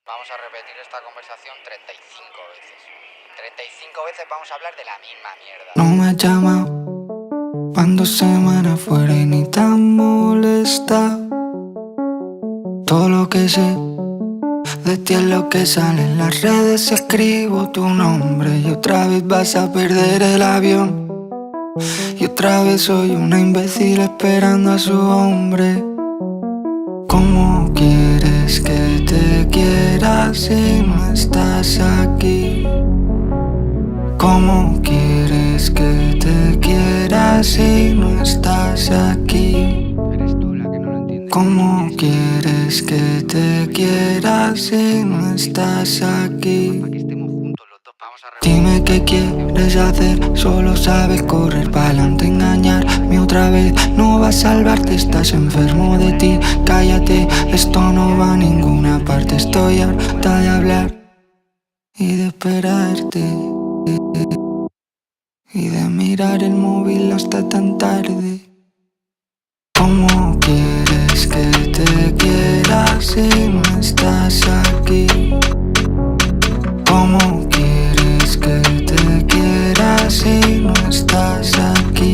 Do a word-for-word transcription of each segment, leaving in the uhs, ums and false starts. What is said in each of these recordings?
Vamos a repetir esta conversación treinta y cinco veces. treinta y cinco veces vamos a hablar de la misma mierda. No me llama cuando semana fuera y ni tan molesta. Todo lo que sé de ti es lo que sale en las redes. Si escribo tu nombre y otra vez vas a perder el avión. Y otra vez soy una imbécil esperando a su hombre. ¿Cómo quieres que te quiera si no estás aquí? ¿Cómo quieres que te quiera si no estás aquí? ¿Cómo quieres que te quiera si no estás aquí? Dime qué quieres hacer, solo sabes correr pa'lante, engañarme otra vez. No va a salvarte, estás enfermo de ti. Cállate, esto no va a ninguna parte. Estoy harta de hablar y de esperarte y de mirar el móvil hasta tan tarde. ¿Cómo quieres que te quiera si no estás aquí? ¿Cómo quieres que te quiera si no estás aquí?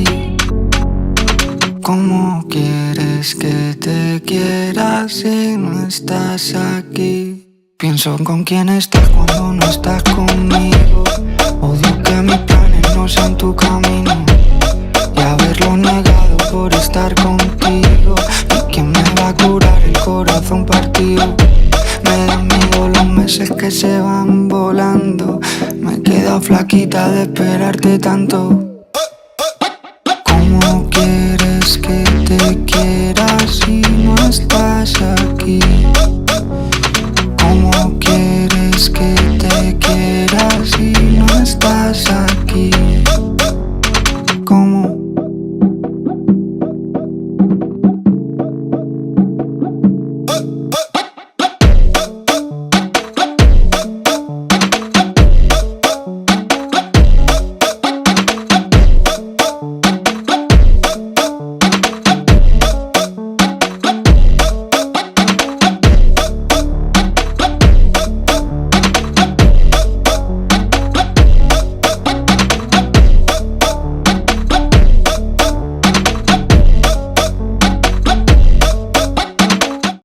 ¿Cómo quieres que te quiera si no estás aquí? Pienso con quién estás cuando no estás conmigo. Odio que mis planes no sean tu camino y haberlo negado por estar contigo. ¿Y quién me va a curar el corazón partido? Me dan miedo los meses que se van volando. Me he quedado flaquita de esperarte tanto.